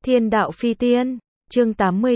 Thiên đạo phi tiên, chương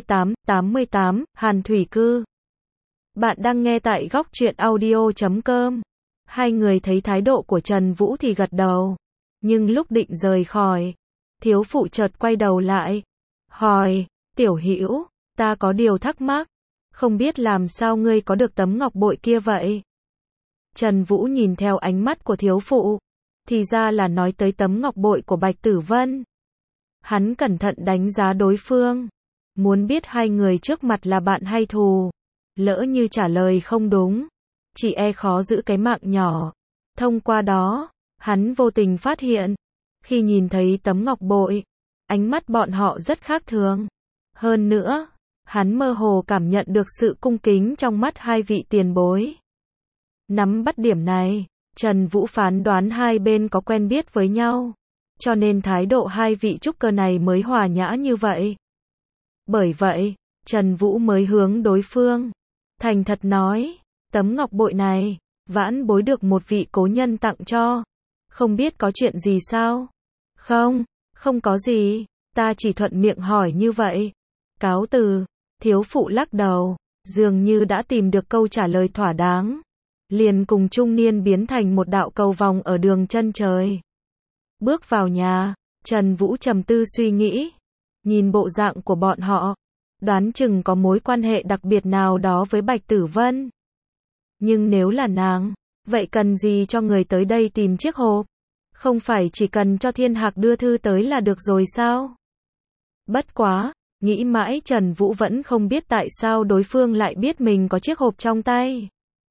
88, Hàn Thủy Cư. Bạn đang nghe tại góc truyện audio.com. Hai người thấy thái độ của Trần Vũ thì gật đầu. Nhưng lúc định rời khỏi, thiếu phụ chợt quay đầu lại. Hỏi, Tiểu Hữu, ta có điều thắc mắc. Không biết làm sao ngươi có được tấm ngọc bội kia vậy? Trần Vũ nhìn theo ánh mắt của thiếu phụ. Thì ra là nói tới tấm ngọc bội của Bạch Tử Vân. Hắn cẩn thận đánh giá đối phương. Muốn biết hai người trước mặt là bạn hay thù. Lỡ như trả lời không đúng, chỉ e khó giữ cái mạng nhỏ. Thông qua đó, hắn vô tình phát hiện. Khi nhìn thấy tấm ngọc bội, ánh mắt bọn họ rất khác thường. Hơn nữa, hắn mơ hồ cảm nhận được sự cung kính trong mắt hai vị tiền bối. Nắm bắt điểm này, Trần Vũ phán đoán hai bên có quen biết với nhau. Cho nên thái độ hai vị trúc cơ này mới hòa nhã như vậy. Bởi vậy, Trần Vũ mới hướng đối phương. Thành thật nói, tấm ngọc bội này, vãn bối được một vị cố nhân tặng cho. Không biết có chuyện gì sao? Không có gì, ta chỉ thuận miệng hỏi như vậy. Cáo từ, thiếu phụ lắc đầu, dường như đã tìm được câu trả lời thỏa đáng. Liền cùng trung niên biến thành một đạo cầu vòng ở đường chân trời. Bước vào nhà, Trần Vũ trầm tư suy nghĩ. Nhìn bộ dạng của bọn họ, đoán chừng có mối quan hệ đặc biệt nào đó với Bạch Tử Vân. Nhưng nếu là nàng, vậy cần gì cho người tới đây tìm chiếc hộp? Không phải chỉ cần cho Thiên Hạc đưa thư tới là được rồi sao? Bất quá, nghĩ mãi Trần Vũ vẫn không biết tại sao đối phương lại biết mình có chiếc hộp trong tay.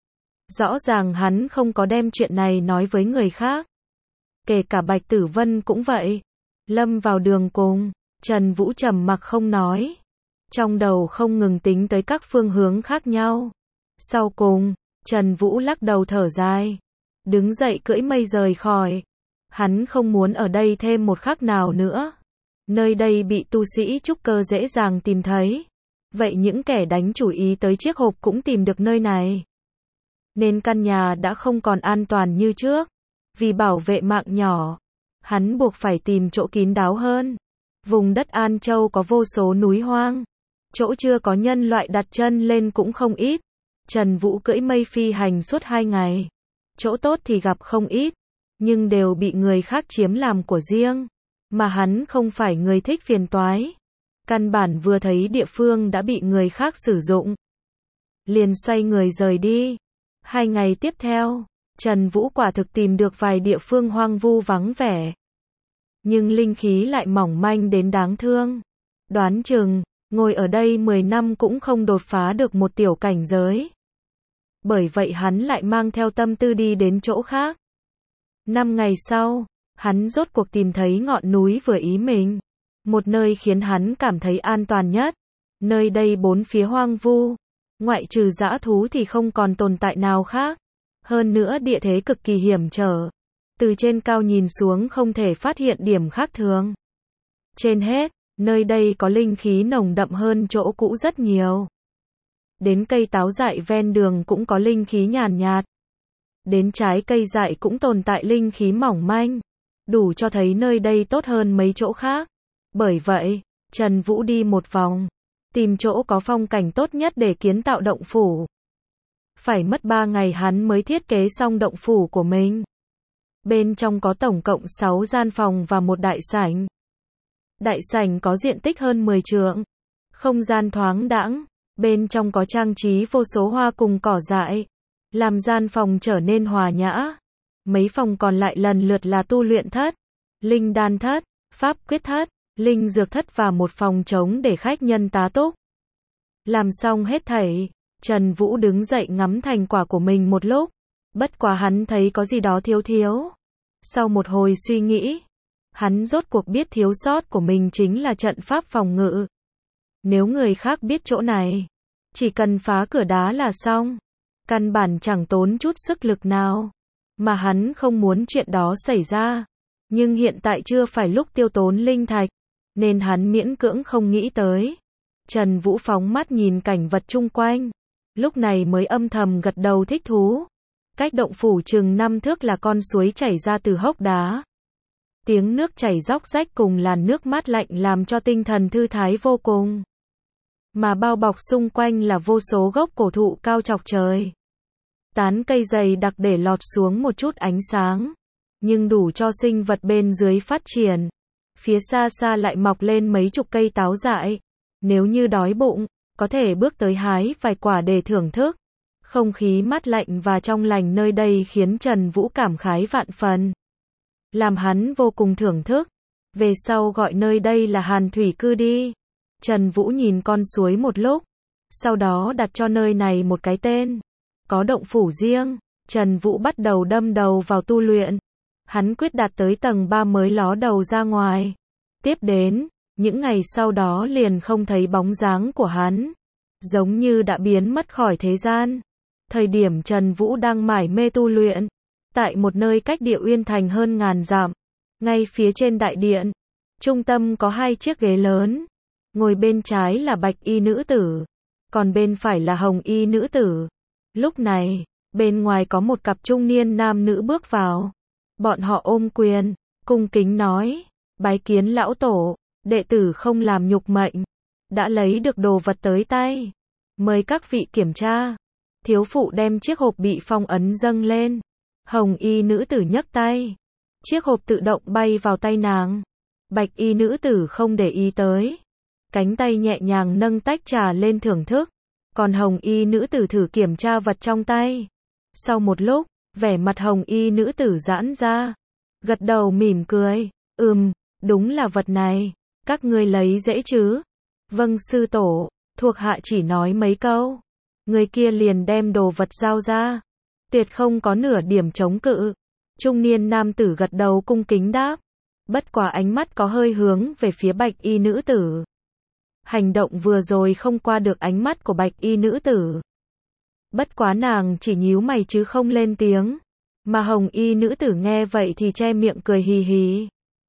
Rõ ràng hắn không có đem chuyện này nói với người khác. Kể cả Bạch Tử Vân cũng vậy. Lâm vào đường cùng, Trần Vũ trầm mặc không nói. Trong đầu không ngừng tính tới các phương hướng khác nhau. Sau cùng, Trần Vũ lắc đầu thở dài. Đứng dậy cưỡi mây rời khỏi. Hắn không muốn ở đây thêm một khắc nào nữa. Nơi đây bị tu sĩ trúc cơ dễ dàng tìm thấy. Vậy những kẻ đánh chủ ý tới chiếc hộp cũng tìm được nơi này. Nên căn nhà đã không còn an toàn như trước. Vì bảo vệ mạng nhỏ, hắn buộc phải tìm chỗ kín đáo hơn. Vùng đất An Châu có vô số núi hoang. Chỗ chưa có nhân loại đặt chân lên cũng không ít. Trần Vũ cưỡi mây phi hành suốt 2 ngày. Chỗ tốt thì gặp không ít, nhưng đều bị người khác chiếm làm của riêng. Mà hắn không phải người thích phiền toái. Căn bản vừa thấy địa phương đã bị người khác sử dụng. Liền xoay người rời đi. 2 ngày tiếp theo, Trần Vũ quả thực tìm được vài địa phương hoang vu vắng vẻ. Nhưng linh khí lại mỏng manh đến đáng thương. Đoán chừng, ngồi ở đây 10 năm cũng không đột phá được một tiểu cảnh giới. Bởi vậy hắn lại mang theo tâm tư đi đến chỗ khác. 5 ngày sau, hắn rốt cuộc tìm thấy ngọn núi vừa ý mình. Một nơi khiến hắn cảm thấy an toàn nhất. Nơi đây bốn phía hoang vu. Ngoại trừ dã thú thì không còn tồn tại nào khác. Hơn nữa địa thế cực kỳ hiểm trở. Từ trên cao nhìn xuống không thể phát hiện điểm khác thường. Trên hết, nơi đây có linh khí nồng đậm hơn chỗ cũ rất nhiều. Đến cây táo dại ven đường cũng có linh khí nhàn nhạt. Đến trái cây dại cũng tồn tại linh khí mỏng manh. Đủ cho thấy nơi đây tốt hơn mấy chỗ khác. Bởi vậy, Trần Vũ đi một vòng. Tìm chỗ có phong cảnh tốt nhất để kiến tạo động phủ. Phải mất 3 ngày hắn mới thiết kế xong động phủ của mình. Bên trong có tổng cộng 6 gian phòng và một đại sảnh. Đại sảnh có diện tích hơn 10 trượng. Không gian thoáng đãng. Bên trong có trang trí vô số hoa cùng cỏ dại. Làm gian phòng trở nên hòa nhã. Mấy phòng còn lại lần lượt là tu luyện thất, linh đan thất, pháp quyết thất, linh dược thất và một phòng trống để khách nhân tá túc. Làm xong hết thảy, Trần Vũ đứng dậy ngắm thành quả của mình một lúc. Bất quá hắn thấy có gì đó thiếu. Sau một hồi suy nghĩ, hắn rốt cuộc biết thiếu sót của mình chính là trận pháp phòng ngự. Nếu người khác biết chỗ này, chỉ cần phá cửa đá là xong. Căn bản chẳng tốn chút sức lực nào. Mà hắn không muốn chuyện đó xảy ra. Nhưng hiện tại chưa phải lúc tiêu tốn linh thạch. Nên hắn miễn cưỡng không nghĩ tới. Trần Vũ phóng mắt nhìn cảnh vật chung quanh. Lúc này mới âm thầm gật đầu thích thú. Cách động phủ chừng 5 thước là con suối chảy ra từ hốc đá. Tiếng nước chảy róc rách cùng làn nước mát lạnh làm cho tinh thần thư thái vô cùng. Mà bao bọc xung quanh là vô số gốc cổ thụ cao chọc trời. Tán cây dày đặc để lọt xuống một chút ánh sáng, nhưng đủ cho sinh vật bên dưới phát triển. Phía xa xa lại mọc lên mấy chục cây táo dại. Nếu như đói bụng, có thể bước tới hái vài quả để thưởng thức. Không khí mát lạnh và trong lành nơi đây khiến Trần Vũ cảm khái vạn phần. Làm hắn vô cùng thưởng thức. Về sau gọi nơi đây là Hàn Thủy Cư đi. Trần Vũ nhìn con suối một lúc. Sau đó đặt cho nơi này một cái tên. Có động phủ riêng. Trần Vũ bắt đầu đâm đầu vào tu luyện. Hắn quyết đạt tới tầng 3 mới ló đầu ra ngoài. Tiếp đến, những ngày sau đó liền không thấy bóng dáng của hắn. Giống như đã biến mất khỏi thế gian. Thời điểm Trần Vũ đang mải mê tu luyện. Tại một nơi cách Địa Uyên Thành hơn ngàn dặm. Ngay phía trên đại điện. Trung tâm có 2 chiếc ghế lớn. Ngồi bên trái là bạch y nữ tử. Còn bên phải là hồng y nữ tử. Lúc này, bên ngoài có một cặp trung niên nam nữ bước vào. Bọn họ ôm quyền, cung kính nói, bái kiến lão tổ, đệ tử không làm nhục mệnh, đã lấy được đồ vật tới tay, mời các vị kiểm tra. Thiếu phụ đem chiếc hộp bị phong ấn dâng lên, hồng y nữ tử nhấc tay, chiếc hộp tự động bay vào tay nàng. Bạch y nữ tử không để ý tới, cánh tay nhẹ nhàng nâng tách trà lên thưởng thức, còn hồng y nữ tử thử kiểm tra vật trong tay. Sau một lúc, vẻ mặt hồng y nữ tử giãn ra, gật đầu mỉm cười, đúng là vật này, các ngươi lấy dễ chứ? Vâng sư tổ, thuộc hạ chỉ nói mấy câu. Người kia liền đem đồ vật giao ra, tuyệt không có nửa điểm chống cự. Trung niên nam tử gật đầu cung kính đáp, bất quá ánh mắt có hơi hướng về phía bạch y nữ tử. Hành động vừa rồi không qua được ánh mắt của bạch y nữ tử. Bất quá nàng chỉ nhíu mày chứ không lên tiếng. Mà hồng y nữ tử nghe vậy thì che miệng cười hì hì.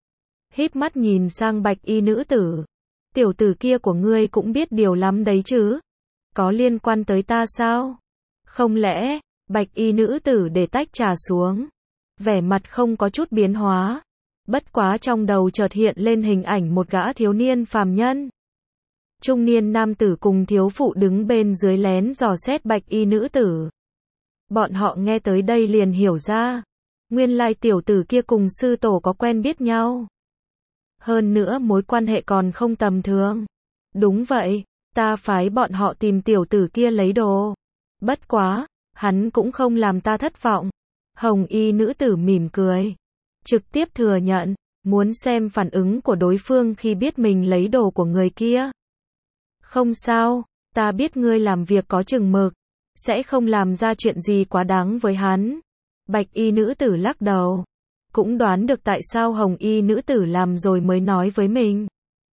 Híp mắt nhìn sang bạch y nữ tử. Tiểu tử kia của ngươi cũng biết điều lắm đấy chứ. Có liên quan tới ta sao? Không lẽ, bạch y nữ tử để tách trà xuống. Vẻ mặt không có chút biến hóa. Bất quá trong đầu chợt hiện lên hình ảnh một gã thiếu niên phàm nhân. Trung niên nam tử cùng thiếu phụ đứng bên dưới lén dò xét bạch y nữ tử. Bọn họ nghe tới đây liền hiểu ra. Nguyên lai tiểu tử kia cùng sư tổ có quen biết nhau. Hơn nữa mối quan hệ còn không tầm thường. Đúng vậy, ta phái bọn họ tìm tiểu tử kia lấy đồ. Bất quá, hắn cũng không làm ta thất vọng. Hồng y nữ tử mỉm cười. Trực tiếp thừa nhận, muốn xem phản ứng của đối phương khi biết mình lấy đồ của người kia. Không sao, ta biết ngươi làm việc có chừng mực, sẽ không làm ra chuyện gì quá đáng với hắn. Bạch y nữ tử lắc đầu. Cũng đoán được tại sao hồng y nữ tử làm rồi mới nói với mình.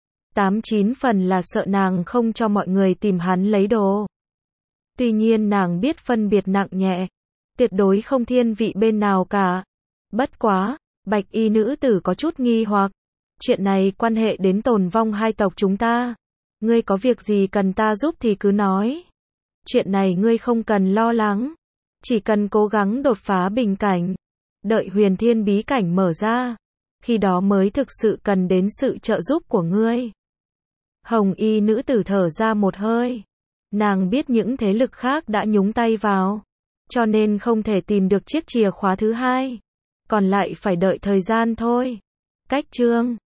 8-9 phần là sợ nàng không cho mọi người tìm hắn lấy đồ. Tuy nhiên nàng biết phân biệt nặng nhẹ, tuyệt đối không thiên vị bên nào cả. Bất quá, bạch y nữ tử có chút nghi hoặc. Chuyện này quan hệ đến tồn vong hai tộc chúng ta. Ngươi có việc gì cần ta giúp thì cứ nói. Chuyện này ngươi không cần lo lắng. Chỉ cần cố gắng đột phá bình cảnh. Đợi huyền thiên bí cảnh mở ra. Khi đó mới thực sự cần đến sự trợ giúp của ngươi. Hồng y nữ tử thở ra một hơi. Nàng biết những thế lực khác đã nhúng tay vào. Cho nên không thể tìm được chiếc chìa khóa thứ hai. Còn lại phải đợi thời gian thôi. Cách chương